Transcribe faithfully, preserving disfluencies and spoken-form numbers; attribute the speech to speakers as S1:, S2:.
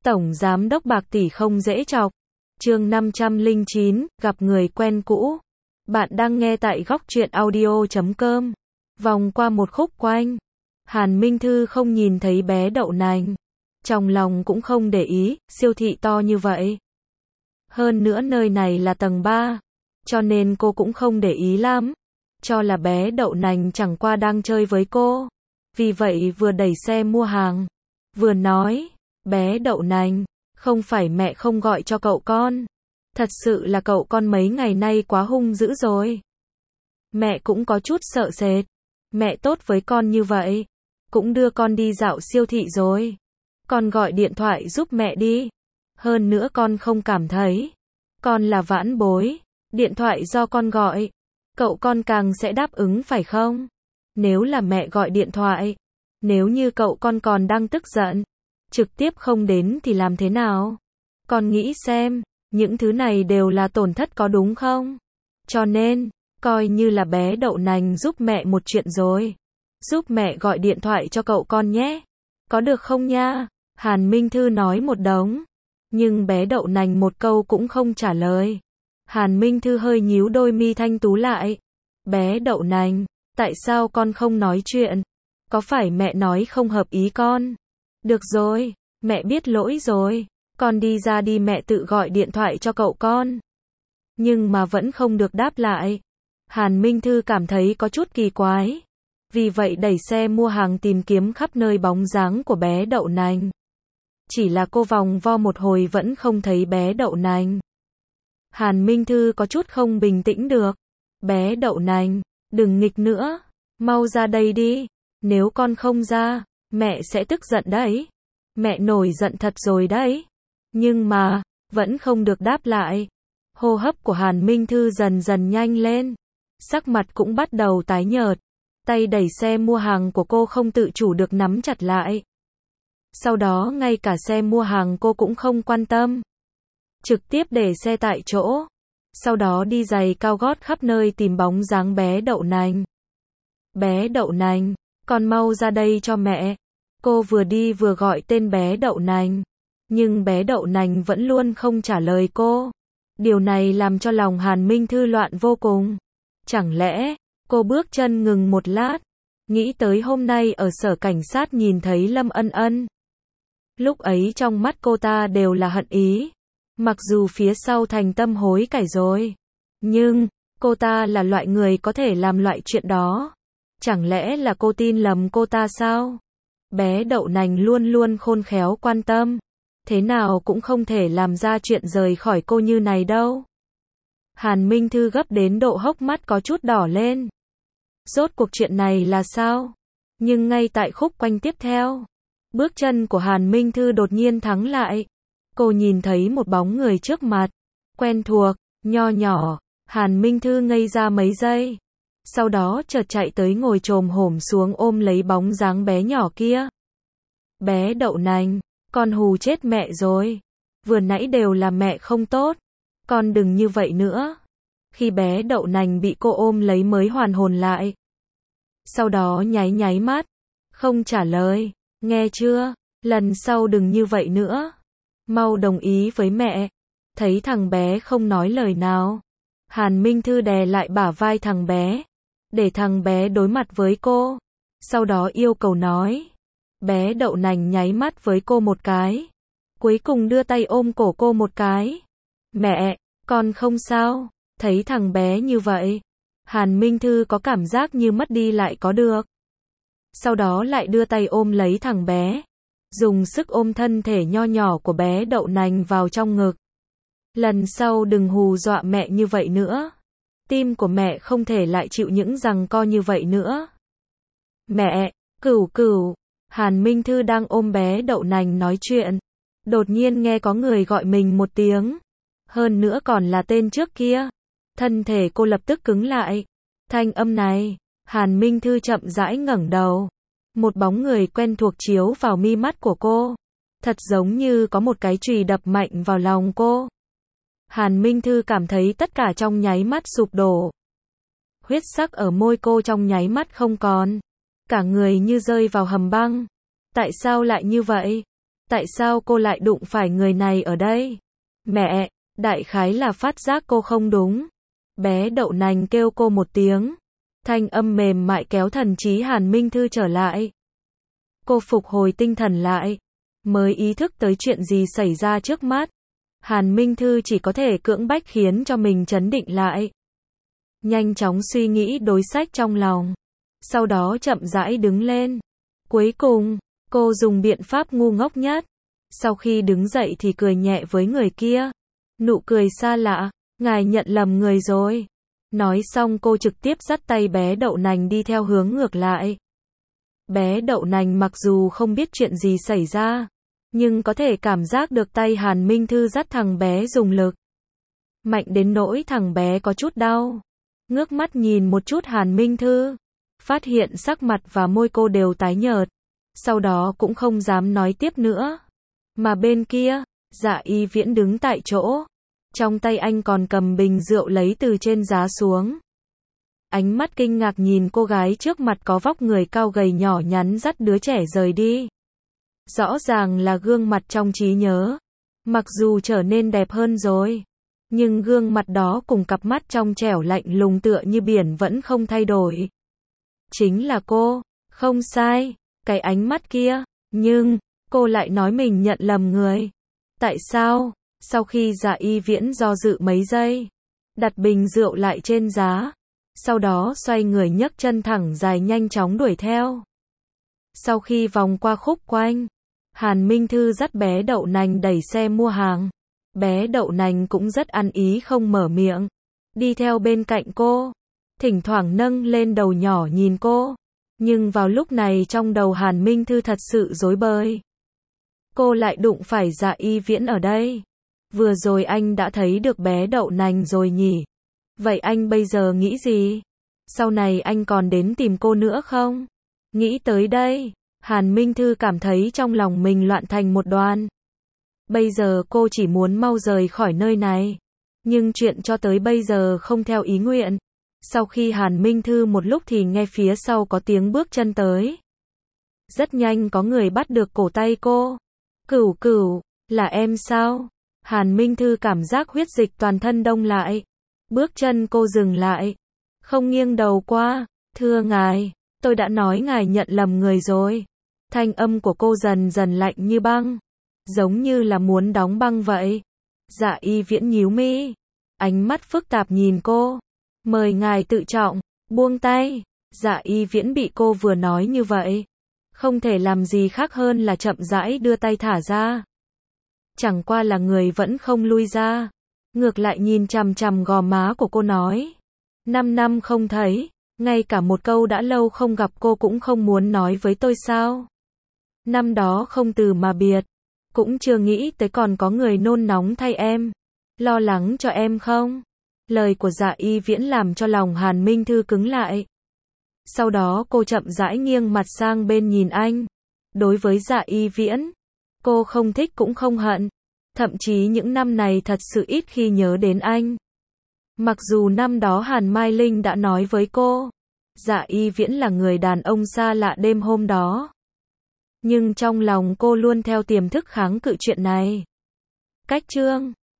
S1: Tổng Giám đốc bạc tỷ không dễ chọc. Chương năm trăm lẻ chín, gặp người quen cũ. Bạn đang nghe tại góc truyện audio chấm com. Vòng qua một khúc quanh. Hàn Minh Thư không nhìn thấy bé đậu nành. Trong lòng cũng không để ý, siêu thị to như vậy. Hơn nữa nơi này là tầng ba. Cho nên cô cũng không để ý lắm. Cho là bé đậu nành chẳng qua đang chơi với cô. Vì vậy vừa đẩy xe mua hàng. Vừa nói, bé đậu nành, không phải mẹ không gọi cho cậu con. Thật sự là cậu con mấy ngày nay quá hung dữ rồi. Mẹ cũng có chút sợ sệt. Mẹ tốt với con như vậy. Cũng đưa con đi dạo siêu thị rồi. Con gọi điện thoại giúp mẹ đi. Hơn nữa con không cảm thấy. Con là vãn bối. Điện thoại do con gọi. Cậu con càng sẽ đáp ứng phải không? Nếu là mẹ gọi điện thoại. Nếu như cậu con còn đang tức giận. Trực tiếp không đến thì làm thế nào? Con nghĩ xem. Những thứ này đều là tổn thất có đúng không? Cho nên, coi như là bé đậu nành giúp mẹ một chuyện rồi. Giúp mẹ gọi điện thoại cho cậu con nhé. Có được không nha? Hàn Minh Thư nói một đống. Nhưng bé đậu nành một câu cũng không trả lời. Hàn Minh Thư hơi nhíu đôi mi thanh tú lại. Bé đậu nành, tại sao con không nói chuyện? Có phải mẹ nói không hợp ý con? Được rồi, mẹ biết lỗi rồi. Con đi ra đi, mẹ tự gọi điện thoại cho cậu con. Nhưng mà vẫn không được đáp lại. Hàn Minh Thư cảm thấy có chút kỳ quái. Vì vậy đẩy xe mua hàng tìm kiếm khắp nơi bóng dáng của bé đậu nành. Chỉ là cô vòng vo một hồi vẫn không thấy bé đậu nành. Hàn Minh Thư có chút không bình tĩnh được. Bé đậu nành, đừng nghịch nữa. Mau ra đây đi. Nếu con không ra, mẹ sẽ tức giận đấy. Mẹ nổi giận thật rồi đấy. Nhưng mà, vẫn không được đáp lại. Hô hấp của Hàn Minh Thư dần dần nhanh lên. Sắc mặt cũng bắt đầu tái nhợt. Tay đẩy xe mua hàng của cô không tự chủ được nắm chặt lại. Sau đó ngay cả xe mua hàng cô cũng không quan tâm. Trực tiếp để xe tại chỗ. Sau đó đi giày cao gót khắp nơi tìm bóng dáng bé đậu nành. Bé đậu nành, con mau ra đây cho mẹ. Cô vừa đi vừa gọi tên bé đậu nành. Nhưng bé đậu nành vẫn luôn không trả lời cô. Điều này làm cho lòng Hàn Minh Thư loạn vô cùng. Chẳng lẽ, cô bước chân ngừng một lát. Nghĩ tới hôm nay ở sở cảnh sát nhìn thấy Lâm Ân Ân. Lúc ấy trong mắt cô ta đều là hận ý. Mặc dù phía sau thành tâm hối cải rồi. Nhưng, cô ta là loại người có thể làm loại chuyện đó. Chẳng lẽ là cô tin lầm cô ta sao? Bé đậu nành luôn luôn khôn khéo quan tâm. Thế nào cũng không thể làm ra chuyện rời khỏi cô như này đâu. Hàn Minh Thư gấp đến độ hốc mắt có chút đỏ lên. Rốt cuộc chuyện này là sao? Nhưng ngay tại khúc quanh tiếp theo, bước chân của Hàn Minh Thư đột nhiên thắng lại. Cô nhìn thấy một bóng người trước mặt. Quen thuộc, nho nhỏ. Hàn Minh Thư ngây ra mấy giây. Sau đó chợt chạy tới ngồi chồm hổm xuống ôm lấy bóng dáng bé nhỏ kia. Bé đậu nành, con hù chết mẹ rồi. Vừa nãy đều là mẹ không tốt. Con đừng như vậy nữa. Khi bé đậu nành bị cô ôm lấy mới hoàn hồn lại. Sau đó nháy nháy mắt. Không trả lời. Nghe chưa? Lần sau đừng như vậy nữa. Mau đồng ý với mẹ. Thấy thằng bé không nói lời nào. Hàn Minh Thư đè lại bả vai thằng bé. Để thằng bé đối mặt với cô. Sau đó yêu cầu nói. Bé đậu nành nháy mắt với cô một cái. Cuối cùng đưa tay ôm cổ cô một cái. Mẹ, con không sao. Thấy thằng bé như vậy. Hàn Minh Thư có cảm giác như mất đi lại có được. Sau đó lại đưa tay ôm lấy thằng bé. Dùng sức ôm thân thể nho nhỏ của bé đậu nành vào trong ngực. Lần sau đừng hù dọa mẹ như vậy nữa. Tim của mẹ không thể lại chịu những giằng co như vậy nữa. Mẹ, cửu cửu. Hàn Minh Thư đang ôm bé đậu nành nói chuyện. Đột nhiên nghe có người gọi mình một tiếng. Hơn nữa còn là tên trước kia. Thân thể cô lập tức cứng lại. Thanh âm này. Hàn Minh Thư chậm rãi ngẩng đầu. Một bóng người quen thuộc chiếu vào mi mắt của cô. Thật giống như có một cái chùy đập mạnh vào lòng cô. Hàn Minh Thư cảm thấy tất cả trong nháy mắt sụp đổ. Huyết sắc ở môi cô trong nháy mắt không còn. Cả người như rơi vào hầm băng. Tại sao lại như vậy? Tại sao cô lại đụng phải người này ở đây? Mẹ, đại khái là phát giác cô không đúng. Bé đậu nành kêu cô một tiếng. Thanh âm mềm mại kéo thần trí Hàn Minh Thư trở lại. Cô phục hồi tinh thần lại, mới ý thức tới chuyện gì xảy ra trước mắt. Hàn Minh Thư chỉ có thể cưỡng bách khiến cho mình trấn định lại. Nhanh chóng suy nghĩ đối sách trong lòng. Sau đó chậm rãi đứng lên. Cuối cùng, cô dùng biện pháp ngu ngốc nhất. Sau khi đứng dậy thì cười nhẹ với người kia. Nụ cười xa lạ, ngài nhận lầm người rồi. Nói xong cô trực tiếp dắt tay bé đậu nành đi theo hướng ngược lại. Bé đậu nành mặc dù không biết chuyện gì xảy ra, nhưng có thể cảm giác được tay Hàn Minh Thư dắt thằng bé dùng lực. Mạnh đến nỗi thằng bé có chút đau. Ngước mắt nhìn một chút Hàn Minh Thư, phát hiện sắc mặt và môi cô đều tái nhợt. Sau đó cũng không dám nói tiếp nữa. Mà bên kia, Dạ Y Viễn đứng tại chỗ. Trong tay anh còn cầm bình rượu lấy từ trên giá xuống. Ánh mắt kinh ngạc nhìn cô gái trước mặt có vóc người cao gầy nhỏ nhắn dắt đứa trẻ rời đi. Rõ ràng là gương mặt trong trí nhớ. Mặc dù trở nên đẹp hơn rồi, nhưng gương mặt đó cùng cặp mắt trong trẻo lạnh lùng tựa như biển vẫn không thay đổi. Chính là cô, không sai, cái ánh mắt kia, nhưng, cô lại nói mình nhận lầm người. Tại sao? Sau khi Dạ Y Viễn do dự mấy giây, đặt bình rượu lại trên giá, sau đó xoay người nhấc chân thẳng dài nhanh chóng đuổi theo. Sau khi vòng qua khúc quanh, Hàn Minh Thư dắt bé đậu nành đẩy xe mua hàng. Bé đậu nành cũng rất ăn ý không mở miệng, đi theo bên cạnh cô, thỉnh thoảng nâng lên đầu nhỏ nhìn cô. Nhưng vào lúc này trong đầu Hàn Minh Thư thật sự rối bời. Cô lại đụng phải Dạ Y Viễn ở đây. Vừa rồi anh đã thấy được bé đậu nành rồi nhỉ? Vậy anh bây giờ nghĩ gì? Sau này anh còn đến tìm cô nữa không? Nghĩ tới đây, Hàn Minh Thư cảm thấy trong lòng mình loạn thành một đoàn. Bây giờ cô chỉ muốn mau rời khỏi nơi này. Nhưng chuyện cho tới bây giờ không theo ý nguyện. Sau khi Hàn Minh Thư một lúc thì nghe phía sau có tiếng bước chân tới. Rất nhanh có người bắt được cổ tay cô. Cửu Cửu, là em sao? Hàn Minh Thư cảm giác huyết dịch toàn thân đông lại. Bước chân cô dừng lại. Không nghiêng đầu qua. Thưa ngài, tôi đã nói ngài nhận lầm người rồi. Thanh âm của cô dần dần lạnh như băng. Giống như là muốn đóng băng vậy. Dạ Y Viễn nhíu mi. Ánh mắt phức tạp nhìn cô. Mời ngài tự trọng, buông tay. Dạ Y Viễn bị cô vừa nói như vậy. Không thể làm gì khác hơn là chậm rãi đưa tay thả ra. Chẳng qua là người vẫn không lui ra. Ngược lại nhìn chằm chằm gò má của cô nói. Năm năm không thấy, ngay cả một câu đã lâu không gặp cô cũng không muốn nói với tôi sao? Năm đó không từ mà biệt. Cũng chưa nghĩ tới còn có người nôn nóng thay em. Lo lắng cho em không? Lời của Dạ Y Viễn làm cho lòng Hàn Minh Thư cứng lại. Sau đó cô chậm rãi nghiêng mặt sang bên nhìn anh. Đối với Dạ Y Viễn, cô không thích cũng không hận. Thậm chí những năm này thật sự ít khi nhớ đến anh. Mặc dù năm đó Hàn Mai Linh đã nói với cô, Dạ Y Viễn là người đàn ông xa lạ đêm hôm đó. Nhưng trong lòng cô luôn theo tiềm thức kháng cự chuyện này. Cách chương